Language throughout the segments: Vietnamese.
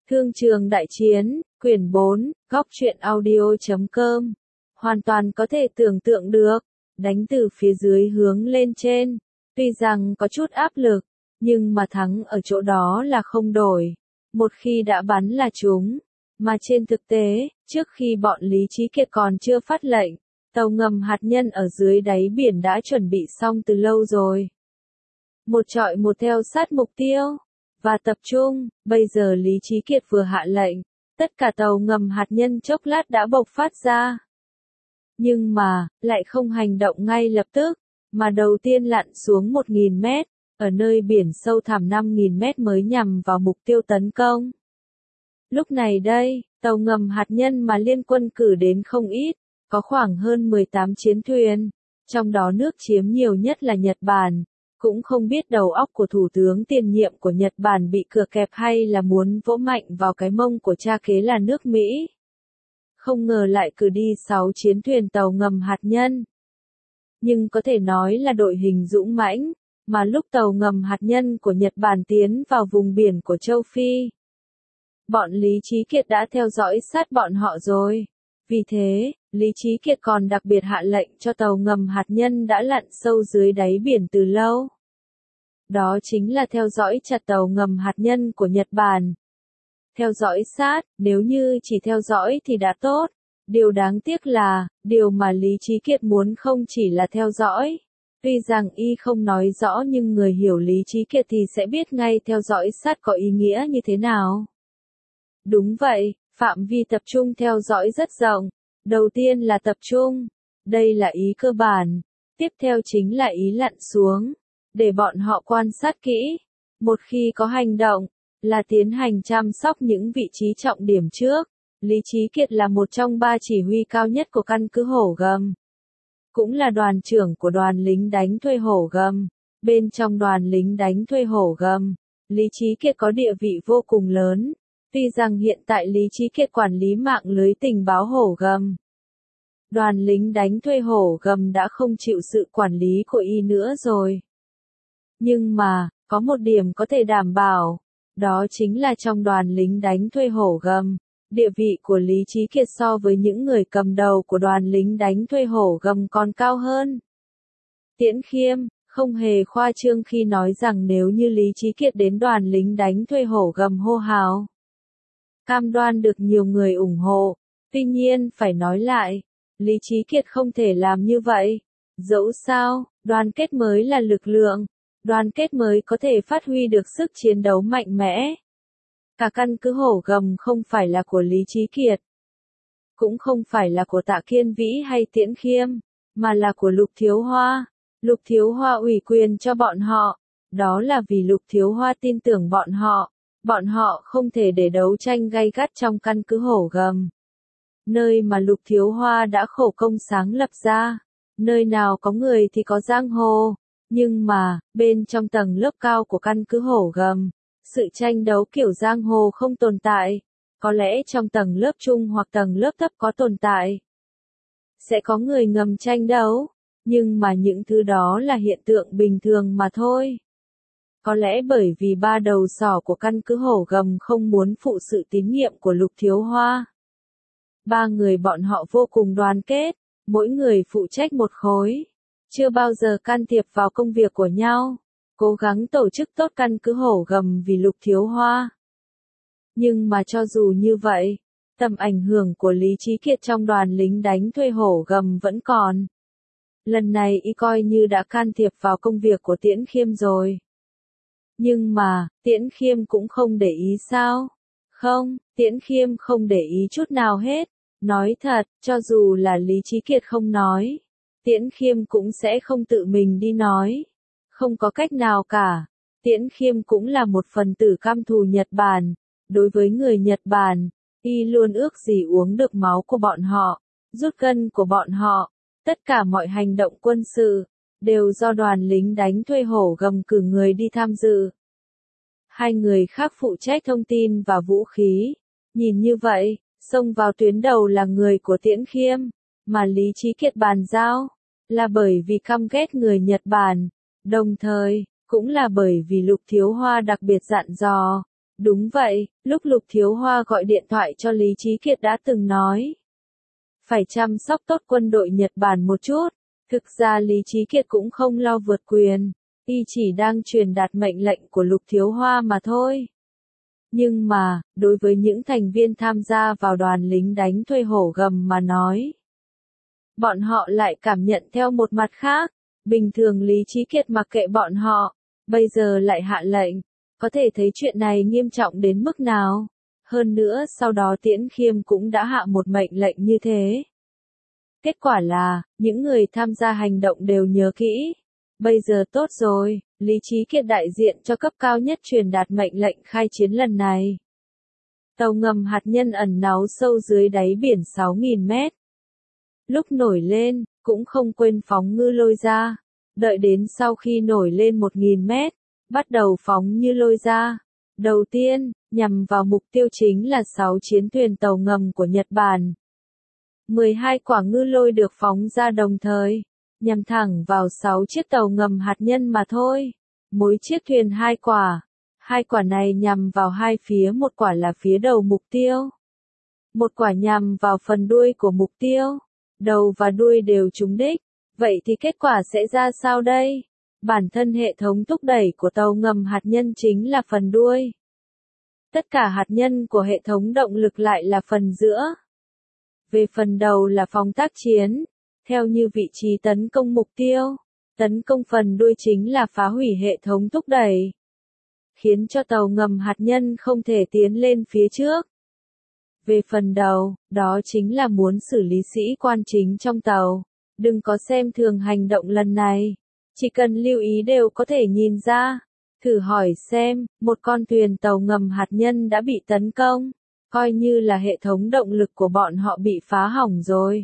Thương trường đại chiến, quyển 4, góc truyện audio.com. Hoàn toàn có thể tưởng tượng được, đánh từ phía dưới hướng lên trên. Tuy rằng có chút áp lực, nhưng mà thắng ở chỗ đó là không đổi. Một khi đã bắn là chúng. Mà trên thực tế, trước khi bọn Lý Chí Kiệt còn chưa phát lệnh, tàu ngầm hạt nhân ở dưới đáy biển đã chuẩn bị xong từ lâu rồi. Một chọi một theo sát mục tiêu. Và tập trung, bây giờ Lý Chí Kiệt vừa hạ lệnh, tất cả tàu ngầm hạt nhân chốc lát đã bộc phát ra. Nhưng mà, lại không hành động ngay lập tức, mà đầu tiên lặn xuống 1.000 mét, ở nơi biển sâu thẳm 5.000 mét mới nhằm vào mục tiêu tấn công. Lúc này đây, tàu ngầm hạt nhân mà liên quân cử đến không ít, có khoảng hơn 18 chiến thuyền, trong đó nước chiếm nhiều nhất là Nhật Bản. Cũng không biết đầu óc của thủ tướng tiền nhiệm của Nhật Bản bị cửa kẹp hay là muốn vỗ mạnh vào cái mông của cha kế là nước Mỹ. Không ngờ lại cử đi 6 chiến thuyền tàu ngầm hạt nhân. Nhưng có thể nói là đội hình dũng mãnh, mà lúc tàu ngầm hạt nhân của Nhật Bản tiến vào vùng biển của châu Phi. Bọn Lý Chí Kiệt đã theo dõi sát bọn họ rồi. Vì thế, Lý Chí Kiệt còn đặc biệt hạ lệnh cho tàu ngầm hạt nhân đã lặn sâu dưới đáy biển từ lâu. Đó chính là theo dõi chặt tàu ngầm hạt nhân của Nhật Bản. Theo dõi sát, nếu như chỉ theo dõi thì đã tốt. Điều đáng tiếc là, điều mà Lý Chí Kiệt muốn không chỉ là theo dõi. Tuy rằng y không nói rõ nhưng người hiểu Lý Chí Kiệt thì sẽ biết ngay theo dõi sát có ý nghĩa như thế nào. Đúng vậy, phạm vi tập trung theo dõi rất rộng. Đầu tiên là tập trung. Đây là ý cơ bản. Tiếp theo chính là ý lặn xuống. Để bọn họ quan sát kỹ. Một khi có hành động, là tiến hành chăm sóc những vị trí trọng điểm trước. Lý Chí Kiệt là một trong 3 chỉ huy cao nhất của căn cứ Hổ Gầm. Cũng là đoàn trưởng của đoàn lính đánh thuê Hổ Gầm. Bên trong đoàn lính đánh thuê Hổ Gầm, Lý Chí Kiệt có địa vị vô cùng lớn. Tuy rằng hiện tại Lý Chí Kiệt quản lý mạng lưới tình báo Hổ Gầm. Đoàn lính đánh thuê Hổ Gầm đã không chịu sự quản lý của y nữa rồi. Nhưng mà, có một điểm có thể đảm bảo, đó chính là trong đoàn lính đánh thuê Hổ Gầm, địa vị của Lý Chí Kiệt so với những người cầm đầu của đoàn lính đánh thuê Hổ Gầm còn cao hơn. Tiễn Khiêm, không hề khoa trương khi nói rằng nếu như Lý Chí Kiệt đến đoàn lính đánh thuê Hổ Gầm hô hào, cam đoan được nhiều người ủng hộ. Tuy nhiên phải nói lại, Lý Chí Kiệt không thể làm như vậy. Dẫu sao, đoàn kết mới là lực lượng. Đoàn kết mới có thể phát huy được sức chiến đấu mạnh mẽ. Cả căn cứ Hổ Gầm không phải là của Lý Chí Kiệt. Cũng không phải là của Tạ Kiên Vĩ hay Tiễn Khiêm, mà là của Lục Thiếu Hoa. Lục Thiếu Hoa ủy quyền cho bọn họ. Đó là vì Lục Thiếu Hoa tin tưởng bọn họ. Bọn họ không thể để đấu tranh gay gắt trong căn cứ Hổ Gầm. Nơi mà Lục Thiếu Hoa đã khổ công sáng lập ra. Nơi nào có người thì có giang hồ. Nhưng mà, bên trong tầng lớp cao của căn cứ Hổ Gầm, sự tranh đấu kiểu giang hồ không tồn tại. Có lẽ trong tầng lớp trung hoặc tầng lớp thấp có tồn tại. Sẽ có người ngầm tranh đấu. Nhưng mà những thứ đó là hiện tượng bình thường mà thôi. Có lẽ bởi vì 3 đầu sỏ của căn cứ Hổ Gầm không muốn phụ sự tín nhiệm của Lục Thiếu Hoa. 3 người bọn họ vô cùng đoàn kết, mỗi người phụ trách một khối. Chưa bao giờ can thiệp vào công việc của nhau, cố gắng tổ chức tốt căn cứ Hổ Gầm vì Lục Thiếu Hoa. Nhưng mà cho dù như vậy, tầm ảnh hưởng của Lý Chí Kiệt trong đoàn lính đánh thuê Hổ Gầm vẫn còn. Lần này y coi như đã can thiệp vào công việc của Tiễn Khiêm rồi. Nhưng mà, Tiễn Khiêm cũng không để ý sao? Không, Tiễn Khiêm không để ý chút nào hết. Nói thật, cho dù là Lý Chí Kiệt không nói, Tiễn Khiêm cũng sẽ không tự mình đi nói. Không có cách nào cả. Tiễn Khiêm cũng là một phần tử căm thù Nhật Bản. Đối với người Nhật Bản, y luôn ước gì uống được máu của bọn họ, rút gân của bọn họ. Tất cả mọi hành động quân sự, đều do đoàn lính đánh thuê Hổ Gầm cử người đi tham dự. 2 người khác phụ trách thông tin và vũ khí. Nhìn như vậy, xông vào tuyến đầu là người của Tiễn Khiêm, mà Lý Chí Kiệt bàn giao, là bởi vì căm ghét người Nhật Bản, đồng thời, cũng là bởi vì Lục Thiếu Hoa đặc biệt dặn dò, Đúng vậy, lúc Lục Thiếu Hoa gọi điện thoại cho Lý Chí Kiệt đã từng nói. Phải chăm sóc tốt quân đội Nhật Bản một chút. Thực ra Lý Chí Kiệt cũng không lo vượt quyền. Y chỉ đang truyền đạt mệnh lệnh của Lục Thiếu Hoa mà thôi. Nhưng mà, đối với những thành viên tham gia vào đoàn lính đánh thuê hổ gầm mà nói, bọn họ lại cảm nhận theo một mặt khác. Bình thường Lý Chí Kiệt mặc kệ bọn họ, bây giờ lại hạ lệnh, có thể thấy chuyện này nghiêm trọng đến mức nào. Hơn nữa sau đó Tiễn Khiêm cũng đã hạ một mệnh lệnh như thế. Kết quả là, những người tham gia hành động đều nhớ kỹ. Bây giờ tốt rồi, Lý Chí Kiệt đại diện cho cấp cao nhất truyền đạt mệnh lệnh khai chiến lần này. Tàu ngầm hạt nhân ẩn náu sâu dưới đáy biển 6.000 mét. Lúc nổi lên, cũng không quên phóng ngư lôi ra. Đợi đến sau khi nổi lên 1.000 mét, bắt đầu phóng như lôi ra. Đầu tiên, nhằm vào mục tiêu chính là 6 chiến thuyền tàu ngầm của Nhật Bản. 12 quả ngư lôi được phóng ra đồng thời, nhằm thẳng vào 6 chiếc tàu ngầm hạt nhân mà thôi. Mỗi chiếc thuyền 2 quả. 2 quả này nhằm vào hai phía, một quả là phía đầu mục tiêu. Một quả nhằm vào phần đuôi của mục tiêu. Đầu và đuôi đều trúng đích. Vậy thì kết quả sẽ ra sao đây? Bản thân hệ thống thúc đẩy của tàu ngầm hạt nhân chính là phần đuôi. Tất cả hạt nhân của hệ thống động lực lại là phần giữa. Về phần đầu là phóng tác chiến, theo như vị trí tấn công mục tiêu. Tấn công phần đuôi chính là phá hủy hệ thống thúc đẩy, khiến cho tàu ngầm hạt nhân không thể tiến lên phía trước. Về phần đầu, đó chính là muốn xử lý sĩ quan chính trong tàu. Đừng có xem thường hành động lần này. Chỉ cần lưu ý đều có thể nhìn ra. Thử hỏi xem, một con thuyền tàu ngầm hạt nhân đã bị tấn công. Coi như là hệ thống động lực của bọn họ bị phá hỏng rồi.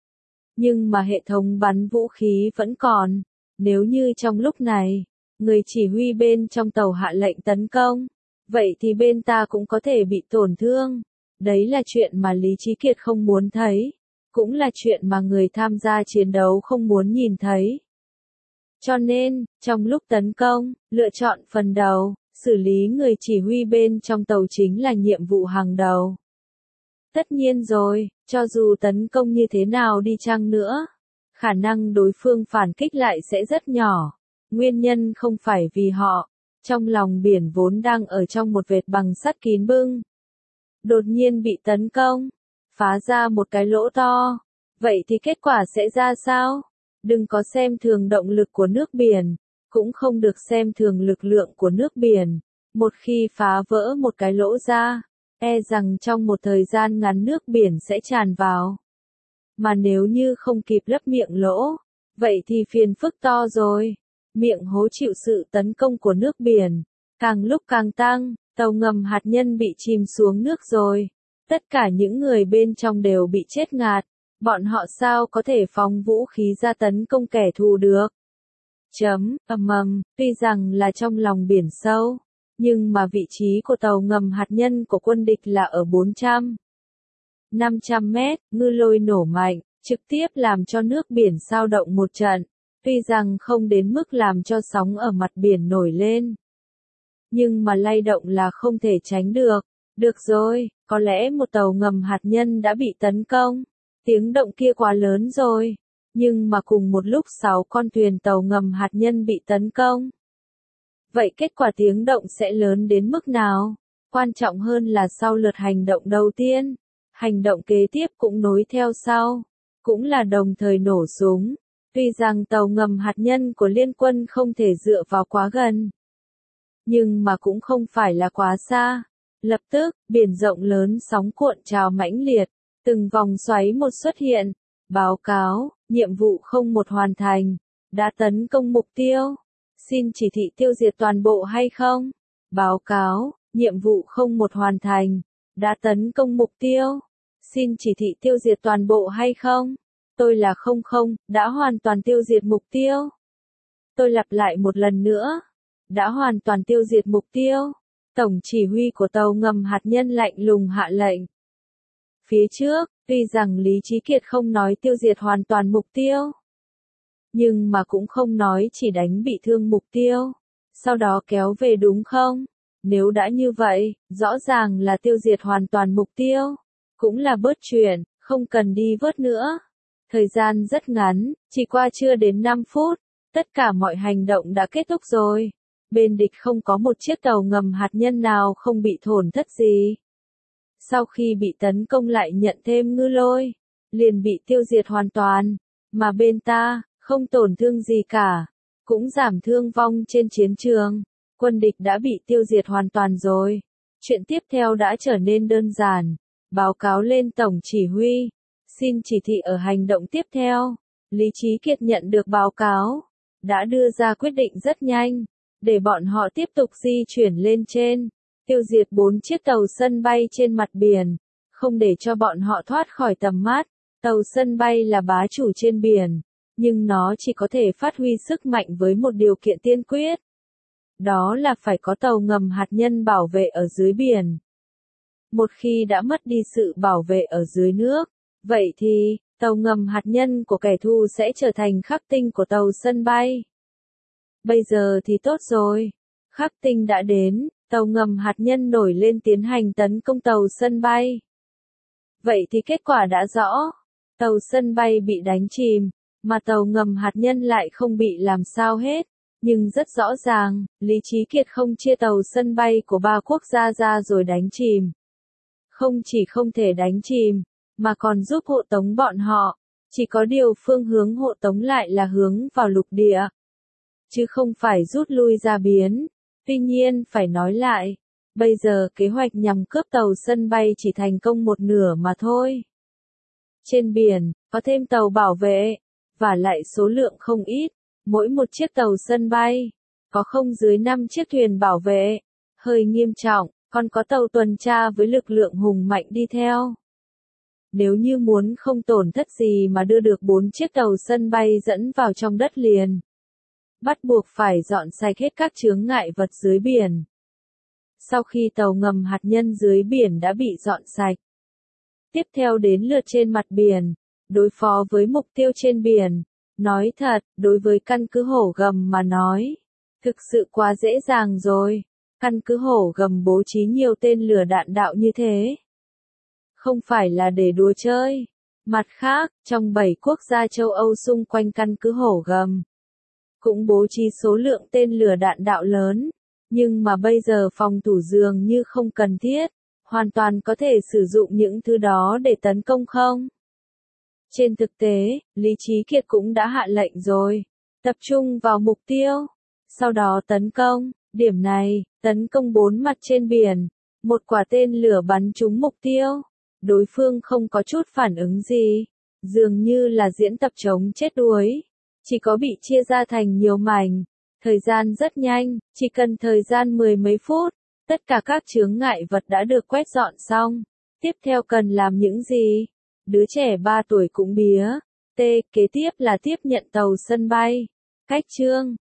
Nhưng mà hệ thống bắn vũ khí vẫn còn. Nếu như trong lúc này, người chỉ huy bên trong tàu hạ lệnh tấn công, vậy thì bên ta cũng có thể bị tổn thương. Đấy là chuyện mà Lý Chí Kiệt không muốn thấy. Cũng là chuyện mà người tham gia chiến đấu không muốn nhìn thấy. Cho nên, trong lúc tấn công, lựa chọn phần đầu, xử lý người chỉ huy bên trong tàu chính là nhiệm vụ hàng đầu. Tất nhiên rồi, cho dù tấn công như thế nào đi chăng nữa, khả năng đối phương phản kích lại sẽ rất nhỏ. Nguyên nhân không phải vì họ, trong lòng biển vốn đang ở trong một vệt bằng sắt kín bưng. Đột nhiên bị tấn công, phá ra một cái lỗ to. Vậy thì kết quả sẽ ra sao? Đừng có xem thường động lực của nước biển, cũng không được xem thường lực lượng của nước biển. Một khi phá vỡ một cái lỗ ra, e rằng trong một thời gian ngắn nước biển sẽ tràn vào. Mà nếu như không kịp lấp miệng lỗ, vậy thì phiền phức to rồi. Miệng hố chịu sự tấn công của nước biển, càng lúc càng tăng, tàu ngầm hạt nhân bị chìm xuống nước rồi. Tất cả những người bên trong đều bị chết ngạt. Bọn họ sao có thể phóng vũ khí ra tấn công kẻ thù được? Tuy rằng là trong lòng biển sâu, nhưng mà vị trí của tàu ngầm hạt nhân của quân địch là ở 500 mét, ngư lôi nổ mạnh, trực tiếp làm cho nước biển sao động một trận. Tuy rằng không đến mức làm cho sóng ở mặt biển nổi lên, nhưng mà lay động là không thể tránh được. Được rồi, có lẽ một tàu ngầm hạt nhân đã bị tấn công. Tiếng động kia quá lớn rồi. Nhưng mà cùng một lúc 6 con thuyền tàu ngầm hạt nhân bị tấn công. Vậy kết quả tiếng động sẽ lớn đến mức nào? Quan trọng hơn là sau lượt hành động đầu tiên, hành động kế tiếp cũng nối theo sau, cũng là đồng thời nổ súng. Tuy rằng tàu ngầm hạt nhân của liên quân không thể dựa vào quá gần, nhưng mà cũng không phải là quá xa. Lập tức, biển rộng lớn sóng cuộn trào mãnh liệt, từng vòng xoáy một xuất hiện. Báo cáo, nhiệm vụ 01 hoàn thành, đã tấn công mục tiêu. Xin chỉ thị tiêu diệt toàn bộ hay không? Báo cáo, nhiệm vụ 01 hoàn thành, đã tấn công mục tiêu. Xin chỉ thị tiêu diệt toàn bộ hay không? Tôi là 00, đã hoàn toàn tiêu diệt mục tiêu. Tôi lặp lại một lần nữa, đã hoàn toàn tiêu diệt mục tiêu. Tổng chỉ huy của tàu ngầm hạt nhân lạnh lùng hạ lệnh. Phía trước, tuy rằng Lý Chí Kiệt không nói tiêu diệt hoàn toàn mục tiêu, nhưng mà cũng không nói chỉ đánh bị thương mục tiêu, sau đó kéo về đúng không? Nếu đã như vậy, rõ ràng là tiêu diệt hoàn toàn mục tiêu. Cũng là bớt chuyện, không cần đi vớt nữa. Thời gian rất ngắn, chỉ qua chưa đến 5 phút, tất cả mọi hành động đã kết thúc rồi. Bên địch không có một chiếc tàu ngầm hạt nhân nào không bị tổn thất gì. Sau khi bị tấn công lại nhận thêm ngư lôi, liền bị tiêu diệt hoàn toàn, mà bên ta, không tổn thương gì cả, cũng giảm thương vong trên chiến trường. Quân địch đã bị tiêu diệt hoàn toàn rồi. Chuyện tiếp theo đã trở nên đơn giản. Báo cáo lên Tổng Chỉ huy. Xin chỉ thị ở hành động tiếp theo. Lý Chí Kiệt nhận được báo cáo. Đã đưa ra quyết định rất nhanh. Để bọn họ tiếp tục di chuyển lên trên. Tiêu diệt 4 chiếc tàu sân bay trên mặt biển. Không để cho bọn họ thoát khỏi tầm mắt. Tàu sân bay là bá chủ trên biển. Nhưng nó chỉ có thể phát huy sức mạnh với một điều kiện tiên quyết. Đó là phải có tàu ngầm hạt nhân bảo vệ ở dưới biển. Một khi đã mất đi sự bảo vệ ở dưới nước, vậy thì, tàu ngầm hạt nhân của kẻ thù sẽ trở thành khắc tinh của tàu sân bay. Bây giờ thì tốt rồi. Khắc tinh đã đến, tàu ngầm hạt nhân nổi lên tiến hành tấn công tàu sân bay. Vậy thì kết quả đã rõ. Tàu sân bay bị đánh chìm, mà tàu ngầm hạt nhân lại không bị làm sao hết. Nhưng rất rõ ràng, Lý Chí Kiệt không chia tàu sân bay của 3 quốc gia ra rồi đánh chìm. Không chỉ không thể đánh chìm, mà còn giúp hộ tống bọn họ. Chỉ có điều phương hướng hộ tống lại là hướng vào lục địa. Chứ không phải rút lui ra biển. Tuy nhiên phải nói lại, bây giờ kế hoạch nhằm cướp tàu sân bay chỉ thành công một nửa mà thôi. Trên biển, có thêm tàu bảo vệ, và lại số lượng không ít. Mỗi một chiếc tàu sân bay, có không dưới 5 chiếc thuyền bảo vệ. Hơi nghiêm trọng, còn có tàu tuần tra với lực lượng hùng mạnh đi theo. Nếu như muốn không tổn thất gì mà đưa được 4 chiếc tàu sân bay dẫn vào trong đất liền, bắt buộc phải dọn sạch hết các chướng ngại vật dưới biển. Sau khi tàu ngầm hạt nhân dưới biển đã bị dọn sạch, tiếp theo đến lượt trên mặt biển, đối phó với mục tiêu trên biển. Nói thật, đối với căn cứ Hổ Gầm mà nói, thực sự quá dễ dàng rồi. Căn cứ Hổ Gầm bố trí nhiều tên lửa đạn đạo như thế. Không phải là để đùa chơi. Mặt khác, trong 7 quốc gia châu Âu xung quanh căn cứ Hổ Gầm, cũng bố trí số lượng tên lửa đạn đạo lớn. Nhưng mà bây giờ phòng thủ dường như không cần thiết. Hoàn toàn có thể sử dụng những thứ đó để tấn công không? Trên thực tế, Lý Chí Kiệt cũng đã hạ lệnh rồi. Tập trung vào mục tiêu. Sau đó tấn công. Điểm này, tấn công 4 mặt trên biển. Một quả tên lửa bắn trúng mục tiêu. Đối phương không có chút phản ứng gì. Dường như là diễn tập chống chết đuối. Chỉ có bị chia ra thành nhiều mảnh. Thời gian rất nhanh, chỉ cần thời gian 10 mấy phút. Tất cả các chướng ngại vật đã được quét dọn xong. Tiếp theo cần làm những gì? Đứa trẻ 3 tuổi cũng bía. Kế tiếp là tiếp nhận tàu sân bay. Cách chương